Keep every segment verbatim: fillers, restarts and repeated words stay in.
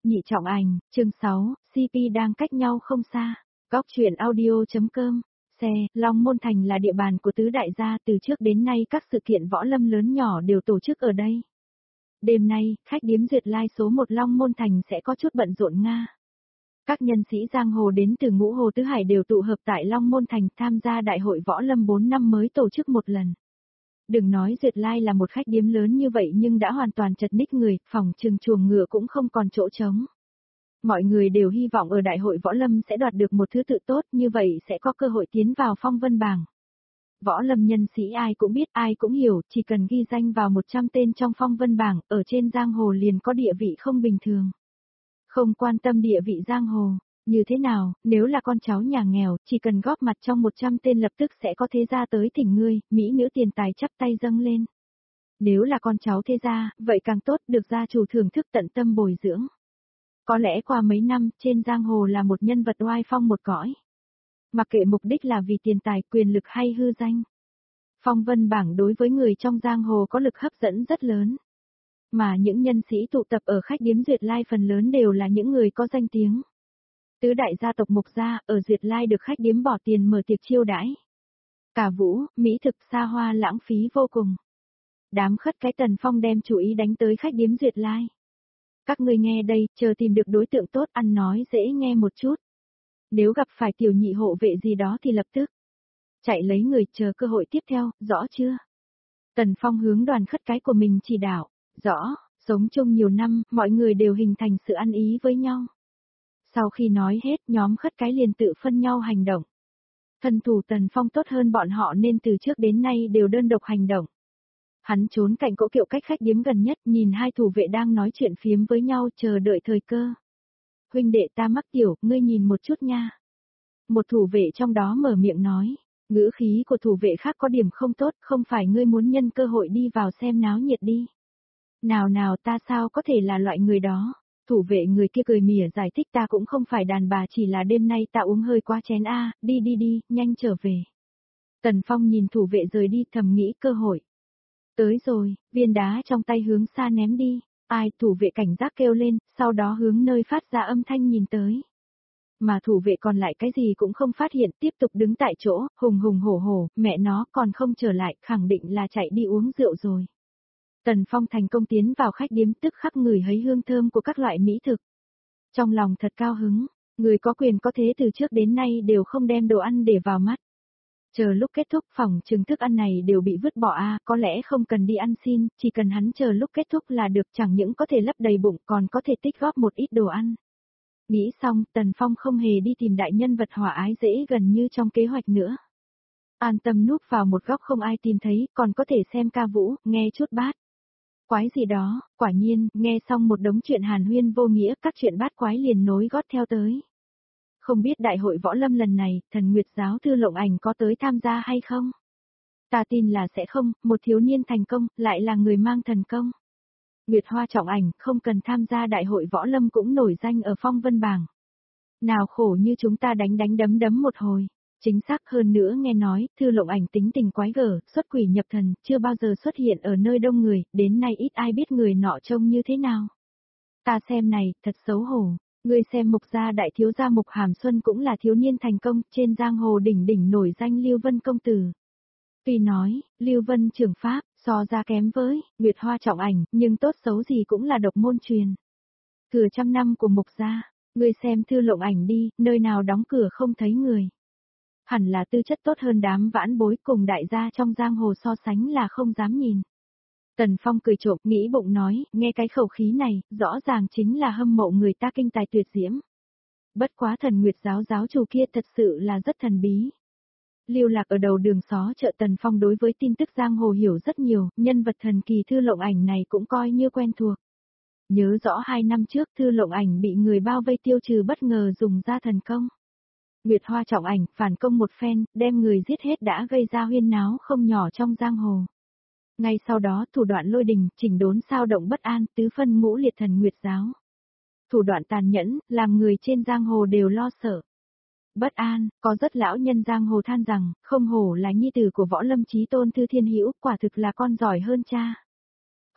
Nhị trọng ảnh, chương sáu, xê pê đang cách nhau không xa. Góc truyện audio.com. Xe, Long Môn Thành là địa bàn của tứ đại gia, từ trước đến nay các sự kiện võ lâm lớn nhỏ đều tổ chức ở đây. Đêm nay, khách điếm Duyệt Lai số một Long Môn Thành sẽ có chút bận rộn nga. Các nhân sĩ giang hồ đến từ ngũ hồ tứ hải đều tụ hợp tại Long Môn Thành tham gia đại hội võ lâm bốn năm mới tổ chức một lần. Đừng nói Duyệt Lai là một khách điếm lớn như vậy nhưng đã hoàn toàn chật ních người, phòng trừng chuồng ngựa cũng không còn chỗ trống. Mọi người đều hy vọng ở đại hội võ lâm sẽ đoạt được một thứ tự tốt, như vậy sẽ có cơ hội tiến vào phong vân bảng. Võ lâm nhân sĩ ai cũng biết, ai cũng hiểu, chỉ cần ghi danh vào một trăm tên trong phong vân bảng, ở trên giang hồ liền có địa vị không bình thường. Không quan tâm địa vị giang hồ, như thế nào, nếu là con cháu nhà nghèo, chỉ cần góp mặt trong một trăm tên lập tức sẽ có thế gia tới thỉnh ngươi, mỹ nữ tiền tài chắp tay dâng lên. Nếu là con cháu thế gia, vậy càng tốt, được gia chủ thưởng thức tận tâm bồi dưỡng. Có lẽ qua mấy năm, trên giang hồ là một nhân vật oai phong một cõi. Mặc kệ mục đích là vì tiền tài, quyền lực hay hư danh. Phong vân bảng đối với người trong giang hồ có lực hấp dẫn rất lớn. Mà những nhân sĩ tụ tập ở khách điếm Duyệt Lai phần lớn đều là những người có danh tiếng. Tứ đại gia tộc Mục gia, ở Duyệt Lai được khách điếm bỏ tiền mở tiệc chiêu đãi. Cả vũ, mỹ thực xa hoa lãng phí vô cùng. Đám khất cái Tần Phong đem chủ ý đánh tới khách điếm Duyệt Lai. Các ngươi nghe đây, chờ tìm được đối tượng tốt ăn nói dễ nghe một chút. Nếu gặp phải tiểu nhị hộ vệ gì đó thì lập tức chạy lấy người chờ cơ hội tiếp theo, rõ chưa? Tần Phong hướng đoàn khất cái của mình chỉ đạo, rõ, sống chung nhiều năm, mọi người đều hình thành sự ăn ý với nhau. Sau khi nói hết, nhóm khất cái liền tự phân nhau hành động. Thân thủ Tần Phong tốt hơn bọn họ nên từ trước đến nay đều đơn độc hành động. Hắn trốn cạnh cỗ kiệu cách khách điếm gần nhất, nhìn hai thủ vệ đang nói chuyện phiếm với nhau chờ đợi thời cơ. Huynh đệ ta mắc tiểu, ngươi nhìn một chút nha. Một thủ vệ trong đó mở miệng nói, ngữ khí của thủ vệ khác có điểm không tốt, không phải ngươi muốn nhân cơ hội đi vào xem náo nhiệt đi. Nào nào ta sao có thể là loại người đó. Thủ vệ người kia cười mỉa giải thích ta cũng không phải đàn bà, chỉ là đêm nay ta uống hơi quá chén a, đi đi đi, nhanh trở về. Tần Phong nhìn thủ vệ rời đi thầm nghĩ cơ hội. Tới rồi, viên đá trong tay hướng xa ném đi, ai thủ vệ cảnh giác kêu lên, sau đó hướng nơi phát ra âm thanh nhìn tới. Mà thủ vệ còn lại cái gì cũng không phát hiện, tiếp tục đứng tại chỗ, hùng hùng hổ hổ, mẹ nó còn không trở lại, khẳng định là chạy đi uống rượu rồi. Tần Phong thành công tiến vào khách điếm tức khắc ngửi thấy hương thơm của các loại mỹ thực. Trong lòng thật cao hứng, người có quyền có thế từ trước đến nay đều không đem đồ ăn để vào mắt. Chờ lúc kết thúc phòng trừng thức ăn này đều bị vứt bỏ a, à, có lẽ không cần đi ăn xin, chỉ cần hắn chờ lúc kết thúc là được, chẳng những có thể lấp đầy bụng còn có thể tích góp một ít đồ ăn. Nghĩ xong, Tần Phong không hề đi tìm đại nhân vật hỏa ái dễ gần như trong kế hoạch nữa. An tâm núp vào một góc không ai tìm thấy, còn có thể xem ca vũ, nghe chút bát quái gì đó, quả nhiên, nghe xong một đống chuyện hàn huyên vô nghĩa, các chuyện bát quái liền nối gót theo tới. Không biết đại hội võ lâm lần này, thần Nguyệt giáo Thư Lộng Ảnh có tới tham gia hay không? Ta tin là sẽ không, một thiếu niên thành công, lại là người mang thần công. Nguyệt Hoa Trọng Ảnh, không cần tham gia đại hội võ lâm cũng nổi danh ở phong vân bảng. Nào khổ như chúng ta đánh đánh đấm đấm một hồi. Chính xác hơn nữa nghe nói, Thư Lộng Ảnh tính tình quái gở, xuất quỷ nhập thần, chưa bao giờ xuất hiện ở nơi đông người, đến nay ít ai biết người nọ trông như thế nào. Ta xem này, thật xấu hổ. Ngươi xem Mục gia đại thiếu gia Mục Hàm Xuân cũng là thiếu niên thành công, trên giang hồ đỉnh đỉnh nổi danh Lưu Vân công tử. Tuy nói, Lưu Vân trường pháp, so ra kém với Nguyệt Hoa Trọng Ảnh, nhưng tốt xấu gì cũng là độc môn truyền. Thừa trăm năm của Mục gia, ngươi xem Thư Lộng Ảnh đi, nơi nào đóng cửa không thấy người. Hẳn là tư chất tốt hơn đám vãn bối cùng đại gia trong giang hồ so sánh là không dám nhìn. Tần Phong cười trộm, nghĩ bụng nói, nghe cái khẩu khí này, rõ ràng chính là hâm mộ người ta kinh tài tuyệt diễm. Bất quá thần Nguyệt giáo giáo chủ kia thật sự là rất thần bí. Lưu lạc ở đầu đường xó chợ, Tần Phong đối với tin tức giang hồ hiểu rất nhiều, nhân vật thần kỳ Thư Lộng Ảnh này cũng coi như quen thuộc. Nhớ rõ hai năm trước Thư Lộng Ảnh bị người bao vây tiêu trừ bất ngờ dùng ra thần công. Nguyệt Hoa Trọng Ảnh phản công một phen, đem người giết hết đã gây ra huyên náo không nhỏ trong giang hồ. Ngay sau đó thủ đoạn lôi đình, chỉnh đốn sao động bất an, tứ phân ngũ liệt thần Nguyệt giáo. Thủ đoạn tàn nhẫn, làm người trên giang hồ đều lo sợ. Bất an, có rất lão nhân giang hồ than rằng, không hổ là nhi tử của võ lâm chí tôn Thư Thiên Hữu, quả thực là con giỏi hơn cha.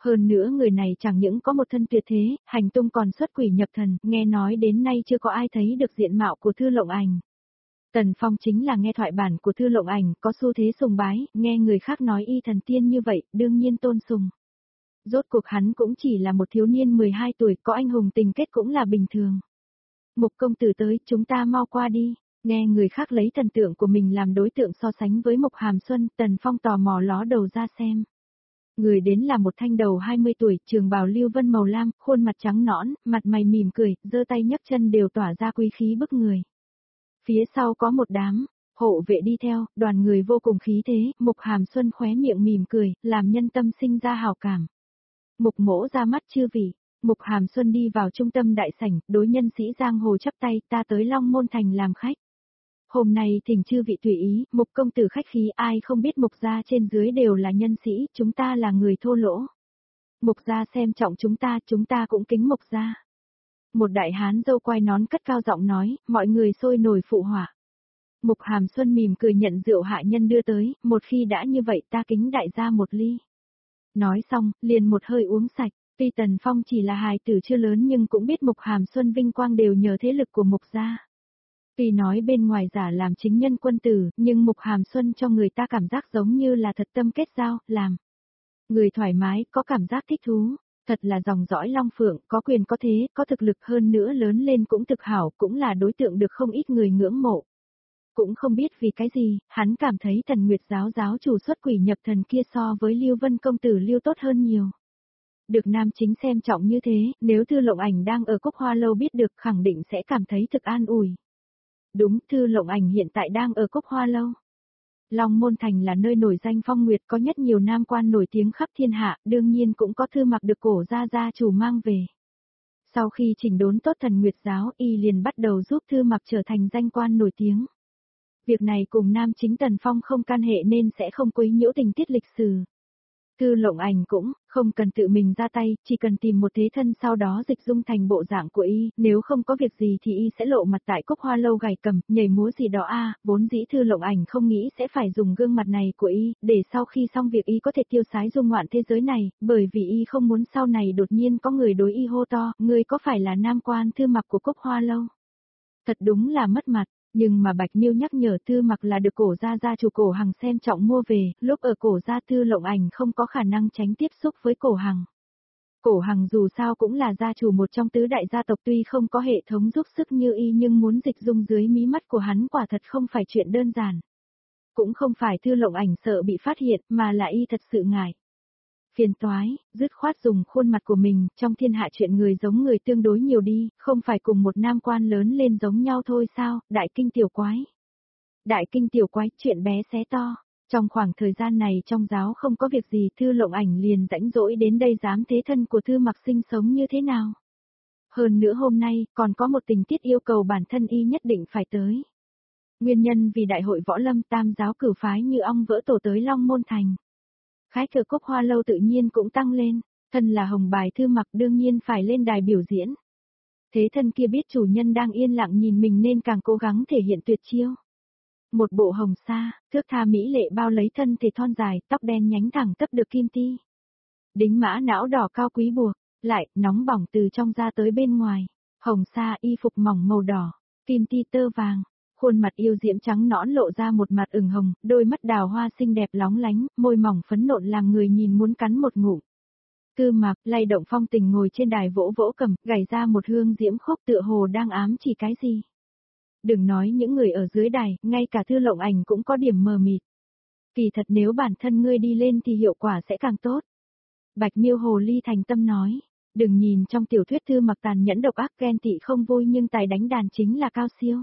Hơn nữa người này chẳng những có một thân tuyệt thế, hành tung còn xuất quỷ nhập thần, nghe nói đến nay chưa có ai thấy được diện mạo của Thư Lộng Ảnh. Tần Phong chính là nghe thoại bản của Thư Lộng Ảnh, có xu thế sùng bái, nghe người khác nói y thần tiên như vậy, đương nhiên tôn sùng. Rốt cuộc hắn cũng chỉ là một thiếu niên mười hai tuổi, có anh hùng tình kết cũng là bình thường. Mục công tử tới, chúng ta mau qua đi. Nghe người khác lấy thần tượng của mình làm đối tượng so sánh với Mục Hàm Xuân, Tần Phong tò mò ló đầu ra xem. Người đến là một thanh đầu hai mươi tuổi, trường bào lưu vân màu lam, khuôn mặt trắng nõn, mặt mày mỉm cười, giơ tay nhấc chân đều tỏa ra quý khí bức người. Phía sau có một đám hộ vệ đi theo, đoàn người vô cùng khí thế, Mục Hàm Xuân khóe miệng mỉm cười, làm nhân tâm sinh ra hào cảm. Mục Mỗ ra mắt chư vị. Mục Hàm Xuân đi vào trung tâm đại sảnh, đối nhân sĩ giang hồ chắp tay, ta tới Long Môn Thành làm khách. Hôm nay thỉnh chư vị tùy ý, Mục công tử khách khí, ai không biết Mục gia trên dưới đều là nhân sĩ, chúng ta là người thô lỗ. Mục gia xem trọng chúng ta, chúng ta cũng kính Mục gia. Một đại hán râu quai nón cất cao giọng nói, mọi người sôi nổi phụ họa. Mục Hàm Xuân mỉm cười nhận rượu hạ nhân đưa tới, một khi đã như vậy ta kính đại gia một ly. Nói xong, liền một hơi uống sạch. Tuy Tần Phong chỉ là hài tử chưa lớn nhưng cũng biết Mục Hàm Xuân vinh quang đều nhờ thế lực của Mục gia. Tuy nói bên ngoài giả làm chính nhân quân tử, nhưng Mục Hàm Xuân cho người ta cảm giác giống như là thật tâm kết giao, làm. Người thoải mái, có cảm giác thích thú, thật là dòng dõi Long Phượng, có quyền có thế, có thực lực hơn nữa lớn lên cũng thực hảo, cũng là đối tượng được không ít người ngưỡng mộ. Cũng không biết vì cái gì, hắn cảm thấy Thần Nguyệt giáo giáo chủ xuất quỷ nhập thần kia so với Lưu Vân công tử Lưu tốt hơn nhiều. Được nam chính xem trọng như thế, nếu Thư Lộng Ảnh đang ở Cúc Hoa Lâu biết được khẳng định sẽ cảm thấy thực an ủi. Đúng, Thư Lộng Ảnh hiện tại đang ở Cúc Hoa Lâu. Long Môn Thành là nơi nổi danh phong nguyệt, có nhất nhiều nam quan nổi tiếng khắp thiên hạ, đương nhiên cũng có Thư Mặc được cổ gia gia chủ mang về. Sau khi chỉnh đốn tốt Thần Nguyệt giáo, y liền bắt đầu giúp Thư Mặc trở thành danh quan nổi tiếng. Việc này cùng nam chính Tần Phong không can hệ nên sẽ không quấy nhiễu tình tiết lịch sử. Thư Lộng Ảnh cũng không cần tự mình ra tay, chỉ cần tìm một thế thân sau đó dịch dung thành bộ dạng của y, nếu không có việc gì thì y sẽ lộ mặt tại Cúc Hoa Lâu gảy cầm, nhảy múa gì đó a, à, vốn dĩ Thư Lộng Ảnh không nghĩ sẽ phải dùng gương mặt này của y, để sau khi xong việc y có thể tiêu sái dung ngoạn thế giới này, bởi vì y không muốn sau này đột nhiên có người đối y hô to, ngươi có phải là nam quan Thư Mặc của Cúc Hoa Lâu? Thật đúng là mất mặt. Nhưng mà Bạch Miêu nhắc nhở Thư Mặc là được cổ gia gia chủ Cổ Hằng xem trọng mua về, lúc ở cổ gia Thư Lộng Ảnh không có khả năng tránh tiếp xúc với Cổ Hằng. Cổ Hằng dù sao cũng là gia chủ một trong tứ đại gia tộc, tuy không có hệ thống giúp sức như y nhưng muốn dịch dung dưới mí mắt của hắn quả thật không phải chuyện đơn giản. Cũng không phải Thư Lộng Ảnh sợ bị phát hiện mà là y thật sự ngại. Phiền toái, dứt khoát dùng khuôn mặt của mình, trong thiên hạ chuyện người giống người tương đối nhiều đi, không phải cùng một nam quan lớn lên giống nhau thôi sao, đại kinh tiểu quái. Đại kinh tiểu quái, chuyện bé xé to. Trong khoảng thời gian này trong giáo không có việc gì, Thư Lộng Ảnh liền rãnh rỗi đến đây dám thế thân của Thư Mặc sinh sống như thế nào. Hơn nữa hôm nay, còn có một tình tiết yêu cầu bản thân y nhất định phải tới. Nguyên nhân vì đại hội võ lâm tam giáo cử phái như ong vỡ tổ tới Long Môn Thành. Khách ở Cúc Hoa Lâu tự nhiên cũng tăng lên, thân là hồng bài Thư Mặc đương nhiên phải lên đài biểu diễn. Thế thân kia biết chủ nhân đang yên lặng nhìn mình nên càng cố gắng thể hiện tuyệt chiêu. Một bộ hồng sa, thước tha mỹ lệ bao lấy thân thể thon dài, tóc đen nhánh thẳng tắp được kim ti. Đính mã não đỏ cao quý buộc, lại nóng bỏng từ trong ra tới bên ngoài. Hồng sa y phục mỏng màu đỏ, kim ti tơ vàng. Khuôn mặt yêu diễm trắng nõn lộ ra một mặt ửng hồng, đôi mắt đào hoa xinh đẹp lóng lánh, môi mỏng phấn nộn làm người nhìn muốn cắn một ngụm. Thư Mặc lay động phong tình ngồi trên đài vỗ vỗ cầm, gảy ra một hương diễm khúc tựa hồ đang ám chỉ cái gì. Đừng nói những người ở dưới đài, ngay cả Thư Lộng Ảnh cũng có điểm mờ mịt. Kỳ thật nếu bản thân ngươi đi lên thì hiệu quả sẽ càng tốt. Bạch Miêu hồ ly thành tâm nói, đừng nhìn trong tiểu thuyết Thư Mặc tàn nhẫn độc ác ghen tị không vui nhưng tài đánh đàn chính là cao siêu.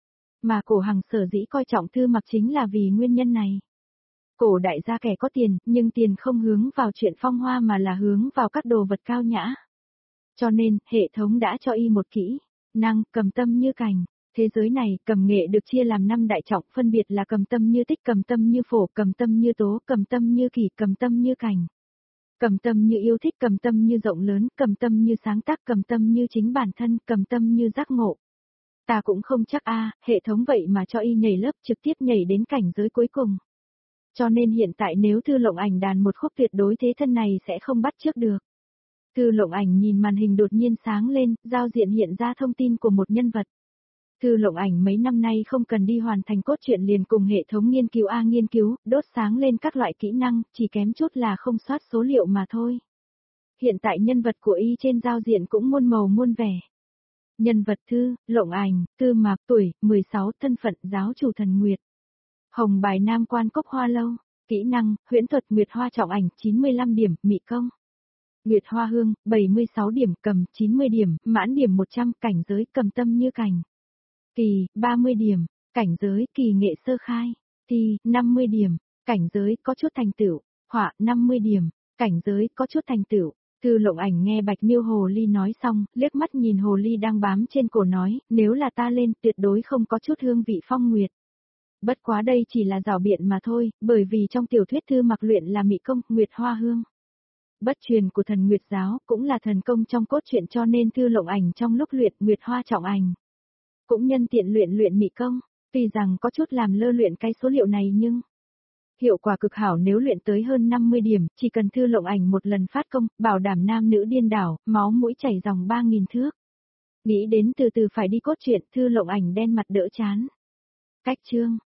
Mà Cổ Hằng sở dĩ coi trọng Thư Mặc chính là vì nguyên nhân này. Cổ đại gia kẻ có tiền, nhưng tiền không hướng vào chuyện phong hoa mà là hướng vào các đồ vật cao nhã. Cho nên, hệ thống đã cho y một kỹ năng cầm tâm như cành. Thế giới này, cầm nghệ được chia làm năm đại trọng, phân biệt là cầm tâm như tích, cầm tâm như phổ, cầm tâm như tố, cầm tâm như kỳ, cầm tâm như cành. Cầm tâm như yêu thích, cầm tâm như rộng lớn, cầm tâm như sáng tác, cầm tâm như chính bản thân, cầm tâm như giác ngộ. Ta cũng không chắc a, hệ thống vậy mà cho y nhảy lớp trực tiếp nhảy đến cảnh giới cuối cùng. Cho nên hiện tại nếu Thư Lộng Ảnh đàn một khúc tuyệt đối thế thân này sẽ không bắt chước được. Thư Lộng Ảnh nhìn màn hình đột nhiên sáng lên, giao diện hiện ra thông tin của một nhân vật. Thư Lộng Ảnh mấy năm nay không cần đi hoàn thành cốt truyện liền cùng hệ thống nghiên cứu A nghiên cứu, đốt sáng lên các loại kỹ năng, chỉ kém chút là không soát số liệu mà thôi. Hiện tại nhân vật của y trên giao diện cũng muôn màu muôn vẻ. Nhân vật Thư Lộng Ảnh, Tư Mạc, tuổi, mười sáu, thân phận, giáo chủ thần Nguyệt. Hồng bài Nam quan Cốc Hoa Lâu, kỹ năng, huyễn thuật Nguyệt Hoa Trọng Ảnh, chín mươi lăm điểm, mị công. Nguyệt Hoa Hương, bảy mươi sáu điểm, cầm, chín mươi điểm, mãn điểm một trăm, cảnh giới, cầm tâm như cảnh. Kỳ, ba mươi điểm, cảnh giới, kỳ nghệ sơ khai. Thi, năm mươi điểm, cảnh giới, có chút thành tựu. Họa, năm mươi điểm, cảnh giới, có chút thành tựu. Thư Lộng Ảnh nghe Bạch Miêu Hồ Ly nói xong, liếc mắt nhìn Hồ Ly đang bám trên cổ nói, nếu là ta lên, tuyệt đối không có chút hương vị phong nguyệt. Bất quá đây chỉ là rào biện mà thôi, bởi vì trong tiểu thuyết Thư Mặc luyện là mị công, Nguyệt Hoa Hương. Bất truyền của thần Nguyệt giáo, cũng là thần công trong cốt truyện cho nên Thư Lộng Ảnh trong lúc luyện Nguyệt Hoa Trọng Ảnh. Cũng nhân tiện luyện luyện mị công, tuy rằng có chút làm lơ luyện cái số liệu này nhưng hiệu quả cực hảo nếu luyện tới hơn năm mươi điểm, chỉ cần Thư Lộng Ảnh một lần phát công, bảo đảm nam nữ điên đảo, máu mũi chảy dòng ba nghìn thước. Nghĩ đến từ từ phải đi cốt truyện, Thư Lộng Ảnh đen mặt đỡ chán. Cách chương